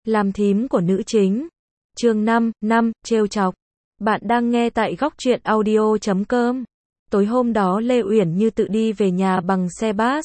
Làm thím của nữ chính. Chương 5, trêu chọc. Bạn đang nghe tại góc truyện audio.com. Tối hôm đó Lê Uyển Như tự đi về nhà bằng xe bus.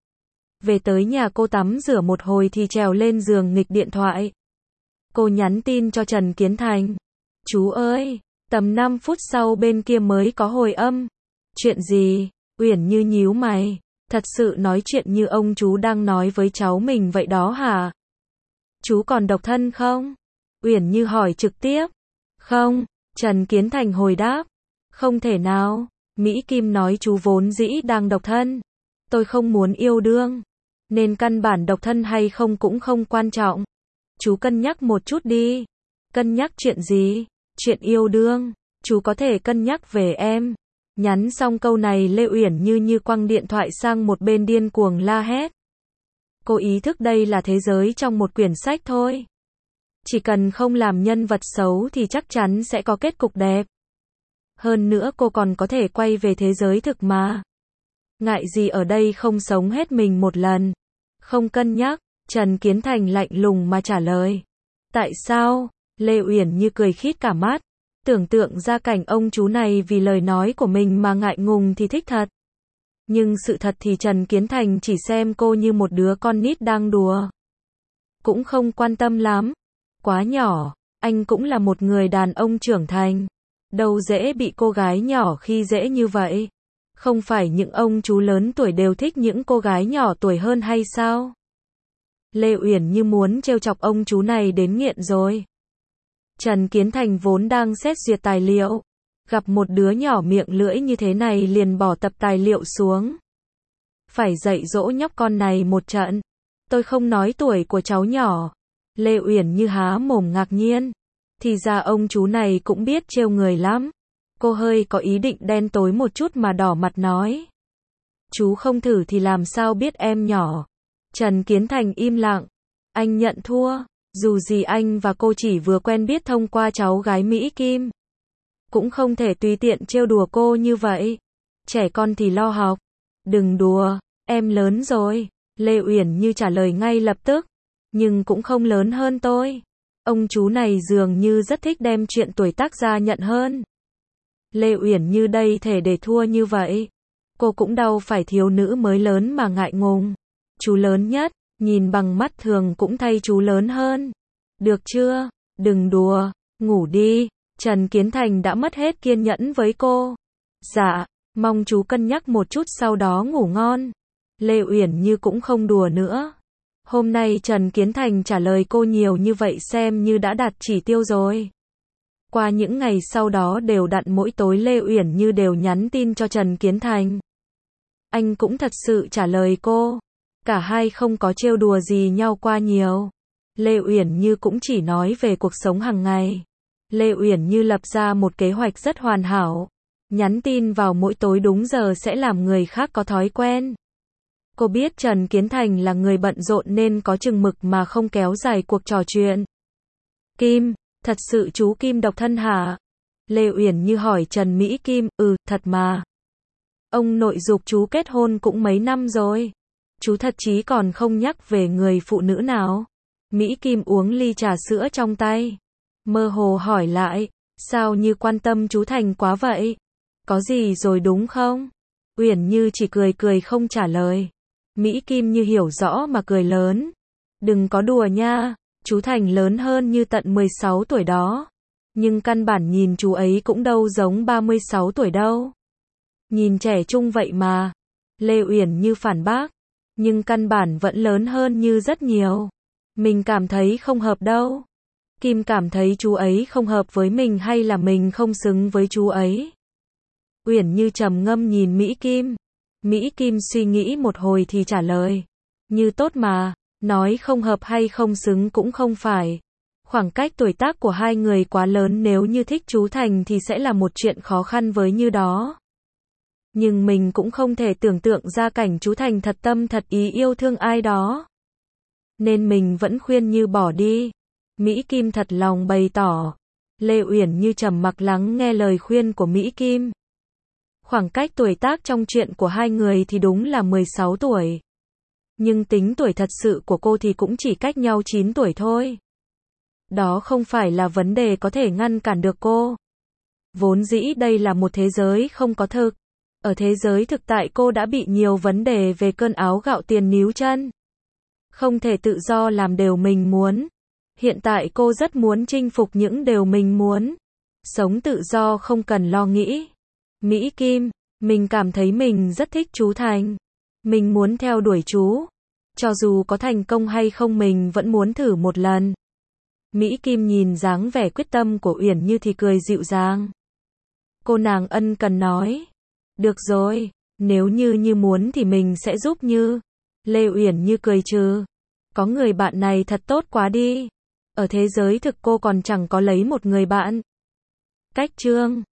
Về tới nhà cô tắm rửa một hồi thì trèo lên giường nghịch điện thoại. Cô nhắn tin cho Trần Kiến Thành. Chú ơi, tầm 5 phút sau bên kia mới có hồi âm. Chuyện gì? Uyển Như nhíu mày. Thật sự nói chuyện như ông chú đang nói với cháu mình vậy đó hả? Chú còn độc thân không? Uyển Như hỏi trực tiếp. Không, Trần Kiến Thành hồi đáp. Không thể nào, Mỹ Kim nói chú vốn dĩ đang độc thân. Tôi không muốn yêu đương, nên căn bản độc thân hay không cũng không quan trọng. Chú cân nhắc một chút đi. Cân nhắc chuyện gì? Chuyện yêu đương, chú có thể cân nhắc về em. Nhắn xong câu này Lê Uyển Như quăng điện thoại sang một bên điên cuồng la hét. Cô ý thức đây là thế giới trong một quyển sách thôi. Chỉ cần không làm nhân vật xấu thì chắc chắn sẽ có kết cục đẹp. Hơn nữa cô còn có thể quay về thế giới thực mà. Ngại gì ở đây không sống hết mình một lần. Không cân nhắc, Trần Kiến Thành lạnh lùng mà trả lời. Tại sao? Lê Uyển Như cười khít cả mắt. Tưởng tượng ra cảnh ông chú này vì lời nói của mình mà ngại ngùng thì thích thật. Nhưng sự thật thì Trần Kiến Thành chỉ xem cô như một đứa con nít đang đùa. Cũng không quan tâm lắm. Quá nhỏ, anh cũng là một người đàn ông trưởng thành. Đâu dễ bị cô gái nhỏ khi dễ như vậy. Không phải những ông chú lớn tuổi đều thích những cô gái nhỏ tuổi hơn hay sao? Lê Uyển Như muốn trêu chọc ông chú này đến nghiện rồi. Trần Kiến Thành vốn đang xét duyệt tài liệu. Gặp một đứa nhỏ miệng lưỡi như thế này liền bỏ tập tài liệu xuống. Phải dạy dỗ nhóc con này một trận. Tôi không nói tuổi của cháu nhỏ. Lê Uyển Như há mồm ngạc nhiên. Thì ra ông chú này cũng biết trêu người lắm. Cô hơi có ý định đen tối một chút mà đỏ mặt nói. Chú không thử thì làm sao biết em nhỏ. Trần Kiến Thành im lặng. Anh nhận thua. Dù gì anh và cô chỉ vừa quen biết thông qua cháu gái Mỹ Kim. Cũng không thể tùy tiện trêu đùa cô như vậy. Trẻ con thì lo học. Đừng đùa, em lớn rồi. Lê Uyển Như trả lời ngay lập tức. Nhưng cũng không lớn hơn tôi. Ông chú này dường như rất thích đem chuyện tuổi tác ra nhận hơn. Lê Uyển Như đây thể để thua như vậy. Cô cũng đâu phải thiếu nữ mới lớn mà ngại ngùng. Chú lớn nhất, nhìn bằng mắt thường cũng thay chú lớn hơn. Được chưa? Đừng đùa, ngủ đi. Trần Kiến Thành đã mất hết kiên nhẫn với cô. Dạ, mong chú cân nhắc một chút sau đó ngủ ngon. Lê Uyển Như cũng không đùa nữa. Hôm nay Trần Kiến Thành trả lời cô nhiều như vậy xem như đã đạt chỉ tiêu rồi. Qua những ngày sau đó đều đặn mỗi tối Lê Uyển Như đều nhắn tin cho Trần Kiến Thành. Anh cũng thật sự trả lời cô. Cả hai không có trêu đùa gì nhau qua nhiều. Lê Uyển Như cũng chỉ nói về cuộc sống hàng ngày. Lê Uyển Như lập ra một kế hoạch rất hoàn hảo. Nhắn tin vào mỗi tối đúng giờ sẽ làm người khác có thói quen. Cô biết Trần Kiến Thành là người bận rộn nên có chừng mực mà không kéo dài cuộc trò chuyện. Kim, thật sự chú Kim độc thân hả? Lê Uyển Như hỏi Trần Mỹ Kim, thật mà. Ông nội giục chú kết hôn cũng mấy năm rồi. Chú thật chí còn không nhắc về người phụ nữ nào. Mỹ Kim uống ly trà sữa trong tay. Mơ hồ hỏi lại, sao như quan tâm chú Thành quá vậy? Có gì rồi đúng không? Uyển Như chỉ cười không trả lời. Mỹ Kim như hiểu rõ mà cười lớn. Đừng có đùa nha, chú Thành lớn hơn như tận 16 tuổi đó. Nhưng căn bản nhìn chú ấy cũng đâu giống 36 tuổi đâu. Nhìn trẻ trung vậy mà. Lê Uyển Như phản bác. Nhưng căn bản vẫn lớn hơn như rất nhiều. Mình cảm thấy không hợp đâu. Kim cảm thấy chú ấy không hợp với mình hay là mình không xứng với chú ấy? Uyển Như trầm ngâm nhìn Mỹ Kim. Mỹ Kim suy nghĩ một hồi thì trả lời. Như tốt mà, nói không hợp hay không xứng cũng không phải. Khoảng cách tuổi tác của hai người quá lớn, nếu như thích chú Thành thì sẽ là một chuyện khó khăn với Như đó. Nhưng mình cũng không thể tưởng tượng ra cảnh chú Thành thật tâm thật ý yêu thương ai đó. Nên mình vẫn khuyên Như bỏ đi. Mỹ Kim thật lòng bày tỏ. Lê Uyển Như trầm mặc lắng nghe lời khuyên của Mỹ Kim. Khoảng cách tuổi tác trong chuyện của hai người thì đúng là 16 tuổi. Nhưng tính tuổi thật sự của cô thì cũng chỉ cách nhau 9 tuổi thôi. Đó không phải là vấn đề có thể ngăn cản được cô. Vốn dĩ đây là một thế giới không có thực. Ở thế giới thực tại cô đã bị nhiều vấn đề về cơn áo gạo tiền níu chân. Không thể tự do làm điều mình muốn. Hiện tại cô rất muốn chinh phục những điều mình muốn. Sống tự do không cần lo nghĩ. Mỹ Kim, mình cảm thấy mình rất thích chú Thành. Mình muốn theo đuổi chú. Cho dù có thành công hay không mình vẫn muốn thử một lần. Mỹ Kim nhìn dáng vẻ quyết tâm của Uyển Như thì cười dịu dàng. Cô nàng ân cần nói. Được rồi, nếu Như muốn thì mình sẽ giúp Như. Lê Uyển Như cười trừ. Có người bạn này thật tốt quá đi. Ở thế giới thực cô còn chẳng có lấy một người bạn. Cách chương